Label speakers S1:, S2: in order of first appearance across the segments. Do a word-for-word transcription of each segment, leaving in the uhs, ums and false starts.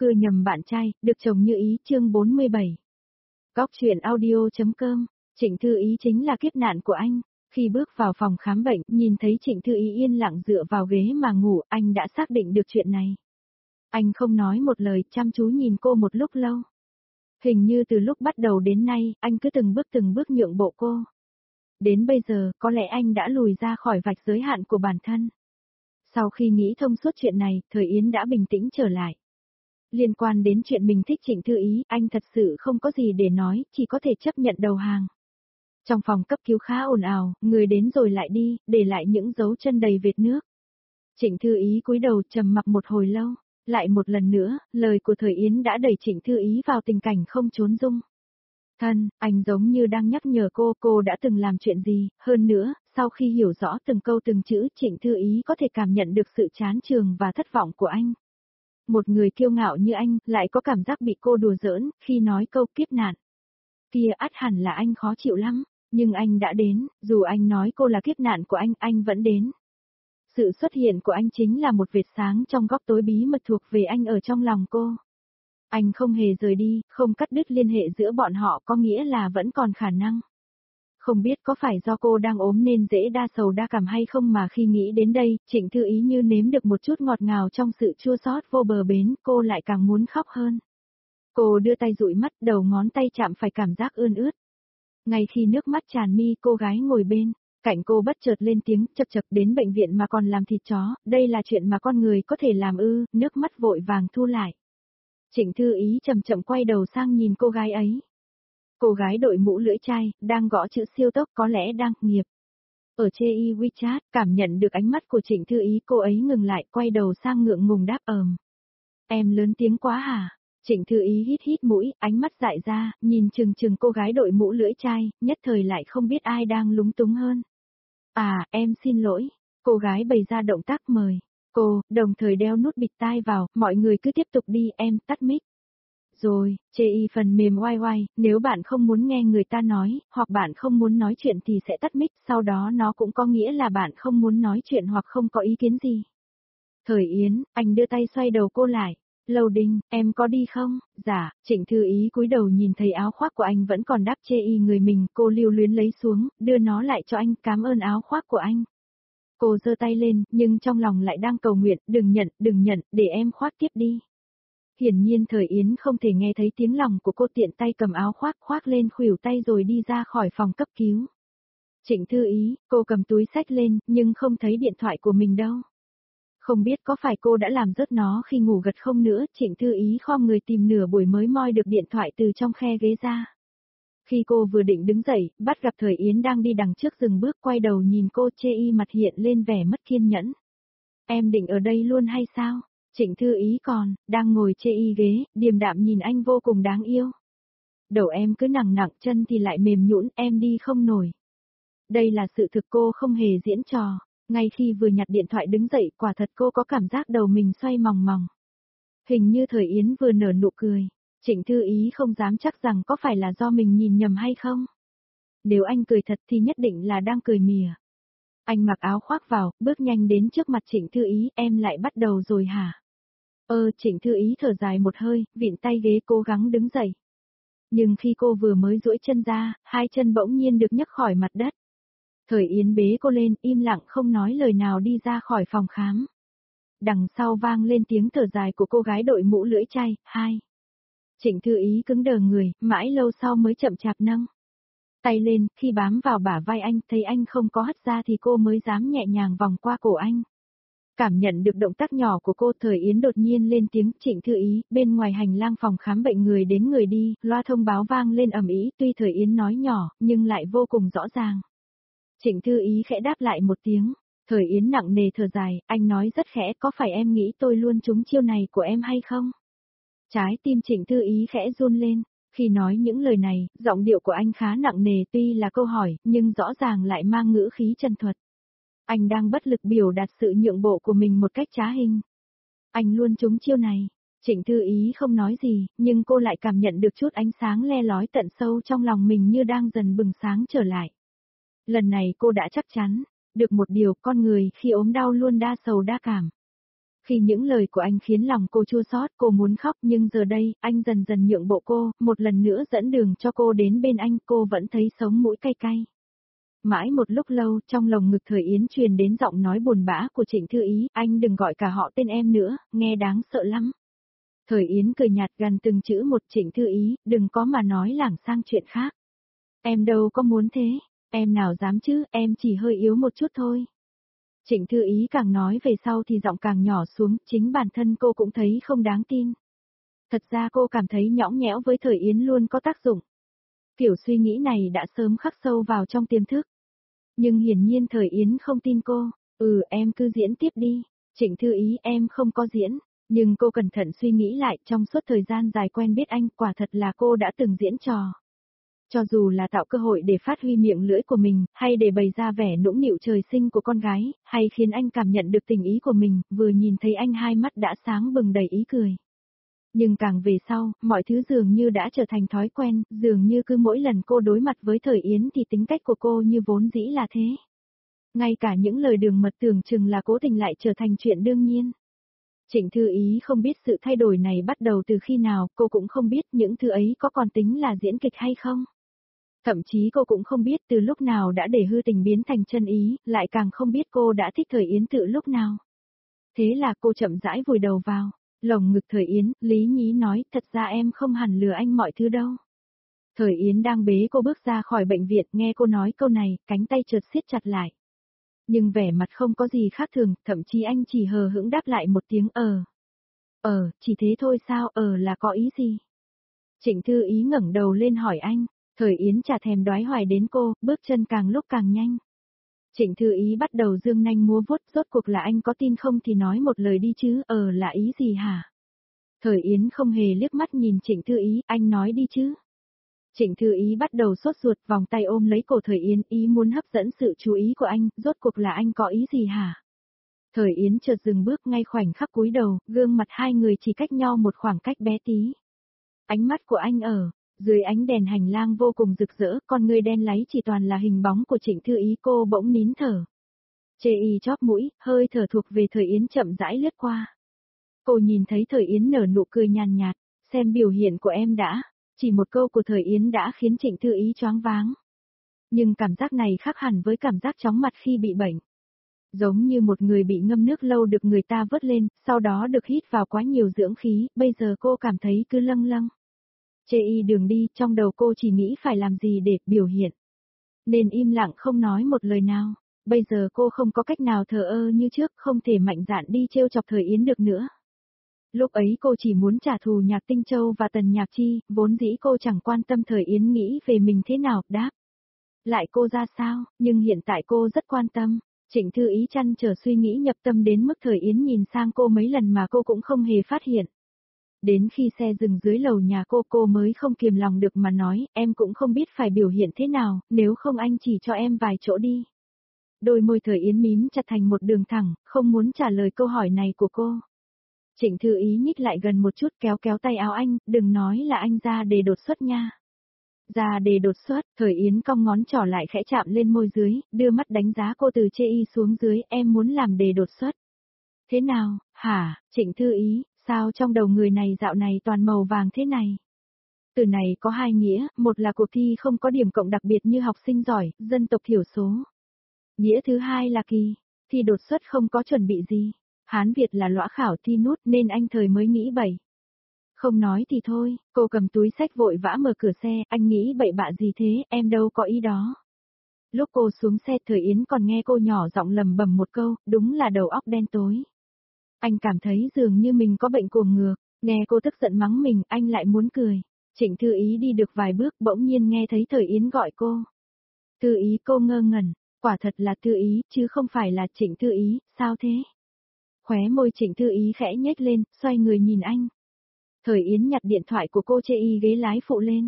S1: cưa nhầm bạn trai, được chồng như ý chương bốn mươi bảy. Góc chuyện audio.com, Trịnh Thư Ý chính là kiếp nạn của anh. Khi bước vào phòng khám bệnh, nhìn thấy Trịnh Thư Ý yên lặng dựa vào ghế mà ngủ, anh đã xác định được chuyện này. Anh không nói một lời, chăm chú nhìn cô một lúc lâu. Hình như từ lúc bắt đầu đến nay, anh cứ từng bước từng bước nhượng bộ cô. Đến bây giờ, có lẽ anh đã lùi ra khỏi vạch giới hạn của bản thân. Sau khi nghĩ thông suốt chuyện này, Thời Yến đã bình tĩnh trở lại. Liên quan đến chuyện mình thích Trịnh Thư Ý, anh thật sự không có gì để nói, chỉ có thể chấp nhận đầu hàng. Trong phòng cấp cứu khá ồn ào, người đến rồi lại đi, để lại những dấu chân đầy vệt nước. Trịnh Thư Ý cúi đầu trầm mặc một hồi lâu, lại một lần nữa, lời của Thời Yến đã đẩy Trịnh Thư Ý vào tình cảnh không trốn dung. Thân, anh giống như đang nhắc nhở cô, cô đã từng làm chuyện gì, hơn nữa, sau khi hiểu rõ từng câu từng chữ, Trịnh Thư Ý có thể cảm nhận được sự chán chường và thất vọng của anh. Một người kiêu ngạo như anh, lại có cảm giác bị cô đùa giỡn, khi nói câu kiếp nạn. Kia ắt hẳn là anh khó chịu lắm, nhưng anh đã đến, dù anh nói cô là kiếp nạn của anh, anh vẫn đến. Sự xuất hiện của anh chính là một vệt sáng trong góc tối bí mật thuộc về anh ở trong lòng cô. Anh không hề rời đi, không cắt đứt liên hệ giữa bọn họ, có nghĩa là vẫn còn khả năng. Không biết có phải do cô đang ốm nên dễ đa sầu đa cảm hay không mà khi nghĩ đến đây, Trịnh Thư Ý như nếm được một chút ngọt ngào trong sự chua xót vô bờ bến, cô lại càng muốn khóc hơn. Cô đưa tay dụi mắt, đầu ngón tay chạm phải cảm giác ươn ướt. Ngay khi nước mắt tràn mi, cô gái ngồi bên cạnh cô bất chợt lên tiếng, chập chập, đến bệnh viện mà còn làm thịt chó, đây là chuyện mà con người có thể làm ư? Nước mắt vội vàng thu lại. Trịnh Thư Ý chậm chậm quay đầu sang nhìn cô gái ấy. Cô gái đội mũ lưỡi chai, đang gõ chữ siêu tốc, có lẽ đang nghiệp. Ở chê y WeChat, cảm nhận được ánh mắt của Trịnh Thư Ý, cô ấy ngừng lại, quay đầu sang ngượng ngùng đáp ờm. Em lớn tiếng quá hả? Trịnh Thư Ý hít hít mũi, ánh mắt dại ra, nhìn chừng chừng cô gái đội mũ lưỡi chai, nhất thời lại không biết ai đang lúng túng hơn. À, em xin lỗi. Cô gái bày ra động tác mời cô, đồng thời đeo nút bịt tai vào, mọi người cứ tiếp tục đi, em tắt mic. Rồi, chê y phần mềm oai oai, nếu bạn không muốn nghe người ta nói, hoặc bạn không muốn nói chuyện thì sẽ tắt mic, sau đó nó cũng có nghĩa là bạn không muốn nói chuyện hoặc không có ý kiến gì. Thời Yến, anh đưa tay xoay đầu cô lại. Loading, em có đi không? Dạ, Trịnh Thư Ý cúi đầu nhìn thấy áo khoác của anh vẫn còn đắp chê y người mình, cô lưu luyến lấy xuống, đưa nó lại cho anh, cảm ơn áo khoác của anh. Cô giơ tay lên, nhưng trong lòng lại đang cầu nguyện, đừng nhận, đừng nhận, để em khoác tiếp đi. Hiển nhiên Thời Yến không thể nghe thấy tiếng lòng của cô, tiện tay cầm áo khoác khoác lên khuỷu tay rồi đi ra khỏi phòng cấp cứu. Trịnh Thư Ý, cô cầm túi xách lên, nhưng không thấy điện thoại của mình đâu. Không biết có phải cô đã làm rớt nó khi ngủ gật không nữa, Trịnh Thư Ý khom người tìm nửa buổi mới moi được điện thoại từ trong khe ghế ra. Khi cô vừa định đứng dậy, bắt gặp Thời Yến đang đi đằng trước dừng bước, quay đầu nhìn cô, chê y mặt hiện lên vẻ mất kiên nhẫn. Em định ở đây luôn hay sao? Trịnh Thư Ý còn, đang ngồi chê y ghế, điềm đạm nhìn anh vô cùng đáng yêu. Đầu em cứ nặng nặng, chân thì lại mềm nhũn, em đi không nổi. Đây là sự thực, cô không hề diễn trò. Ngay khi vừa nhặt điện thoại đứng dậy, quả thật cô có cảm giác đầu mình xoay mòng mòng. Hình như Thời Yến vừa nở nụ cười. Trịnh Thư Ý không dám chắc rằng có phải là do mình nhìn nhầm hay không. Nếu anh cười thật thì nhất định là đang cười mỉa. Anh mặc áo khoác vào, bước nhanh đến trước mặt Trịnh Thư Ý, em lại bắt đầu rồi hả? Ơ, Trịnh Thư Ý thở dài một hơi, vịn tay ghế cố gắng đứng dậy. Nhưng khi cô vừa mới duỗi chân ra, hai chân bỗng nhiên được nhấc khỏi mặt đất. Thời Yến bế cô lên, im lặng không nói lời nào đi ra khỏi phòng khám. Đằng sau vang lên tiếng thở dài của cô gái đội mũ lưỡi chai, hai. Trịnh Thư Ý cứng đờ người, mãi lâu sau mới chậm chạp nâng tay lên, khi bám vào bả vai anh, thấy anh không có hất ra thì cô mới dám nhẹ nhàng vòng qua cổ anh. Cảm nhận được động tác nhỏ của cô, Thời Yến đột nhiên lên tiếng, Trịnh Thư Ý, bên ngoài hành lang phòng khám bệnh người đến người đi, loa thông báo vang lên ầm ĩ, tuy Thời Yến nói nhỏ, nhưng lại vô cùng rõ ràng. Trịnh Thư Ý khẽ đáp lại một tiếng, Thời Yến nặng nề thở dài, anh nói rất khẽ, có phải em nghĩ tôi luôn trúng chiêu này của em hay không? Trái tim Trịnh Thư Ý khẽ run lên, khi nói những lời này, giọng điệu của anh khá nặng nề, tuy là câu hỏi, nhưng rõ ràng lại mang ngữ khí chân thuật. Anh đang bất lực biểu đạt sự nhượng bộ của mình một cách trá hình. Anh luôn trúng chiêu này. Trịnh Thư Ý không nói gì, nhưng cô lại cảm nhận được chút ánh sáng le lói tận sâu trong lòng mình như đang dần bừng sáng trở lại. Lần này cô đã chắc chắn được một điều, con người khi ốm đau luôn đa sầu đa cảm. Khi những lời của anh khiến lòng cô chua xót, cô muốn khóc nhưng giờ đây, anh dần dần nhượng bộ cô, một lần nữa dẫn đường cho cô đến bên anh, cô vẫn thấy sống mũi cay cay. Mãi một lúc lâu, trong lồng ngực Thời Yến truyền đến giọng nói buồn bã của Trịnh Thư Ý, anh đừng gọi cả họ tên em nữa, nghe đáng sợ lắm. Thời Yến cười nhạt gần từng chữ một. Trịnh Thư Ý, đừng có mà nói lảng sang chuyện khác. Em đâu có muốn thế, em nào dám chứ, em chỉ hơi yếu một chút thôi. Trịnh Thư Ý càng nói về sau thì giọng càng nhỏ xuống, chính bản thân cô cũng thấy không đáng tin. Thật ra cô cảm thấy nhõng nhẽo với Thời Yến luôn có tác dụng. Kiểu suy nghĩ này đã sớm khắc sâu vào trong tiềm thức. Nhưng hiển nhiên Thời Yến không tin cô. Ừ, em cứ diễn tiếp đi. Trịnh Thư Ý, em không có diễn. Nhưng cô cẩn thận suy nghĩ lại, trong suốt thời gian dài quen biết anh, quả thật là cô đã từng diễn trò. Cho dù là tạo cơ hội để phát huy miệng lưỡi của mình, hay để bày ra vẻ nũng nịu trời sinh của con gái, hay khiến anh cảm nhận được tình ý của mình, vừa nhìn thấy anh hai mắt đã sáng bừng đầy ý cười. Nhưng càng về sau, mọi thứ dường như đã trở thành thói quen, dường như cứ mỗi lần cô đối mặt với Thời Yến thì tính cách của cô như vốn dĩ là thế. Ngay cả những lời đường mật tưởng chừng là cố tình lại trở thành chuyện đương nhiên. Trịnh Thư Ý không biết sự thay đổi này bắt đầu từ khi nào, cô cũng không biết những thứ ấy có còn tính là diễn kịch hay không. Thậm chí cô cũng không biết từ lúc nào đã để hư tình biến thành chân ý, lại càng không biết cô đã thích Thời Yến từ lúc nào. Thế là cô chậm rãi vùi đầu vào lồng ngực Thời Yến. Lý nhí nói, thật ra em không hẳn lừa anh mọi thứ đâu. Thời Yến đang bế cô bước ra khỏi bệnh viện, nghe cô nói câu này, cánh tay chợt siết chặt lại. Nhưng vẻ mặt không có gì khác thường, thậm chí anh chỉ hờ hững đáp lại một tiếng ờ. Ờ, chỉ thế thôi sao, ờ là có ý gì? Trịnh Thư Ý ngẩng đầu lên hỏi anh. Thời Yến chả thèm đoái hoài đến cô, bước chân càng lúc càng nhanh. Trịnh Thư Ý bắt đầu dương nanh múa vuốt, rốt cuộc là anh có tin không thì nói một lời đi chứ, ờ là ý gì hả? Thời Yến không hề liếc mắt nhìn Trịnh Thư Ý, anh nói đi chứ. Trịnh Thư Ý bắt đầu sốt ruột, vòng tay ôm lấy cổ Thời Yến, ý muốn hấp dẫn sự chú ý của anh, rốt cuộc là anh có ý gì hả? Thời Yến chợt dừng bước, ngay khoảnh khắc cúi đầu, gương mặt hai người chỉ cách nhau một khoảng cách bé tí. Ánh mắt của anh ở dưới ánh đèn hành lang vô cùng rực rỡ, con người đen láy chỉ toàn là hình bóng của Trịnh Thư Ý. Cô bỗng nín thở. Chê y chóp mũi, hơi thở thuộc về Thời Yến chậm rãi lướt qua. Cô nhìn thấy Thời Yến nở nụ cười nhàn nhạt, xem biểu hiện của em đã. Chỉ một câu của Thời Yến đã khiến Trịnh Thư Ý choáng váng. Nhưng cảm giác này khác hẳn với cảm giác chóng mặt khi bị bệnh. Giống như một người bị ngâm nước lâu được người ta vớt lên, sau đó được hít vào quá nhiều dưỡng khí, bây giờ cô cảm thấy cứ lâng lâng. Chê y đường đi, trong đầu cô chỉ nghĩ phải làm gì để biểu hiện. Nên im lặng không nói một lời nào. Bây giờ cô không có cách nào thờ ơ như trước, không thể mạnh dạn đi trêu chọc Thời Yến được nữa. Lúc ấy cô chỉ muốn trả thù Nhạc Tinh Châu và Tần Nhạc Chi, vốn dĩ cô chẳng quan tâm Thời Yến nghĩ về mình thế nào, đáp lại cô ra sao, nhưng hiện tại cô rất quan tâm. Trịnh Thư Ý chăn trở suy nghĩ nhập tâm đến mức Thời Yến nhìn sang cô mấy lần mà cô cũng không hề phát hiện. Đến khi xe dừng dưới lầu nhà cô, cô mới không kiềm lòng được mà nói, em cũng không biết phải biểu hiện thế nào, nếu không anh chỉ cho em vài chỗ đi. Đôi môi Thời Yến mím chặt thành một đường thẳng, không muốn trả lời câu hỏi này của cô. Trịnh Thư Ý nhích lại gần một chút, kéo kéo tay áo anh, đừng nói là anh ra đề đột xuất nha. Ra đề đột xuất, Thời Yến cong ngón trỏ lại khẽ chạm lên môi dưới, đưa mắt đánh giá cô từ chê y xuống dưới, em muốn làm đề đột xuất. Thế nào, hả, Trịnh Thư Ý, sao trong đầu người này dạo này toàn màu vàng thế này? Từ này có hai nghĩa, một là cuộc thi không có điểm cộng đặc biệt như học sinh giỏi, dân tộc thiểu số. Nghĩa thứ hai là kỳ, thi đột xuất không có chuẩn bị gì. Hán Việt là lõa khảo thi nút nên anh Thời mới nghĩ bậy. Không nói thì thôi, cô cầm túi sách vội vã mở cửa xe, anh nghĩ bậy bạ gì thế, em đâu có ý đó. Lúc cô xuống xe Thời Yến còn nghe cô nhỏ giọng lầm bầm một câu, đúng là đầu óc đen tối. Anh cảm thấy dường như mình có bệnh cuồng ngược, nghe cô tức giận mắng mình, anh lại muốn cười. Trịnh Thư Ý đi được vài bước bỗng nhiên nghe thấy Thời Yến gọi cô. Thư Ý, cô ngơ ngẩn, quả thật là Thư Ý, chứ không phải là Trịnh Thư Ý, sao thế? Khóe môi Trịnh Thư Ý khẽ nhếch lên, xoay người nhìn anh. Thời Yến nhặt điện thoại của cô chê y ghế lái phụ lên.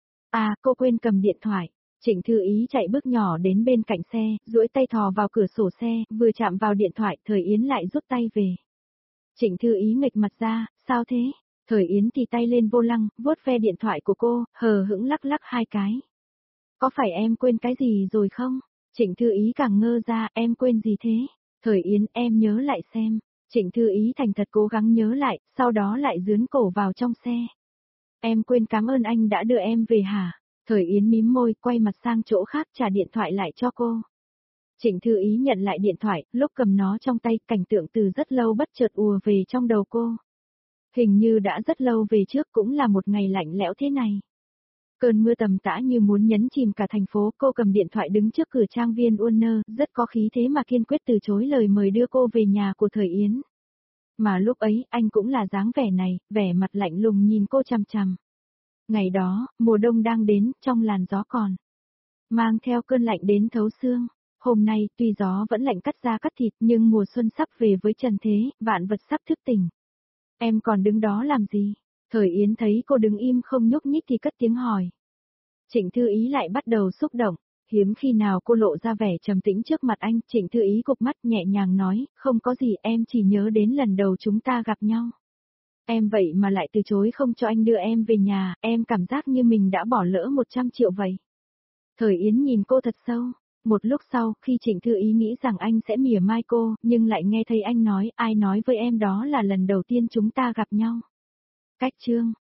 S1: À, cô quên cầm điện thoại. Trịnh Thư Ý chạy bước nhỏ đến bên cạnh xe, duỗi tay thò vào cửa sổ xe, vừa chạm vào điện thoại, Thời Yến lại rút tay về. Trịnh Thư Ý nghịch mặt ra, sao thế? Thời Yến thì tay lên vô lăng, vuốt ve điện thoại của cô, hờ hững lắc lắc hai cái. Có phải em quên cái gì rồi không? Trịnh Thư Ý càng ngơ ra, em quên gì thế? Thời Yến, em nhớ lại xem. Trịnh Thư Ý thành thật cố gắng nhớ lại, sau đó lại dướn cổ vào trong xe. Em quên cảm ơn anh đã đưa em về hả? Thời Yến mím môi, quay mặt sang chỗ khác trả điện thoại lại cho cô. Trịnh Thư Ý nhận lại điện thoại, lúc cầm nó trong tay, cảnh tượng từ rất lâu bất chợt ùa về trong đầu cô. Hình như đã rất lâu về trước, cũng là một ngày lạnh lẽo thế này. Cơn mưa tầm tã như muốn nhấn chìm cả thành phố, cô cầm điện thoại đứng trước cửa trang viên Warner, rất có khí thế mà kiên quyết từ chối lời mời đưa cô về nhà của Thời Yến. Mà lúc ấy, anh cũng là dáng vẻ này, vẻ mặt lạnh lùng nhìn cô chằm chằm. Ngày đó, mùa đông đang đến, trong làn gió còn mang theo cơn lạnh đến thấu xương. Hôm nay, tuy gió vẫn lạnh cắt da cắt thịt, nhưng mùa xuân sắp về với trần thế, vạn vật sắp thức tỉnh. Em còn đứng đó làm gì? Thời Yến thấy cô đứng im không nhúc nhích thì cất tiếng hỏi. Trịnh Thư Ý lại bắt đầu xúc động, hiếm khi nào cô lộ ra vẻ trầm tĩnh trước mặt anh. Trịnh Thư Ý cụp mắt nhẹ nhàng nói, không có gì, em chỉ nhớ đến lần đầu chúng ta gặp nhau. Em vậy mà lại từ chối không cho anh đưa em về nhà, em cảm giác như mình đã bỏ lỡ một trăm triệu vậy. Thời Yến nhìn cô thật sâu. Một lúc sau, khi Trịnh Thư Ý nghĩ rằng anh sẽ mỉa mai cô, nhưng lại nghe thấy anh nói, ai nói với em đó là lần đầu tiên chúng ta gặp nhau. Cách chương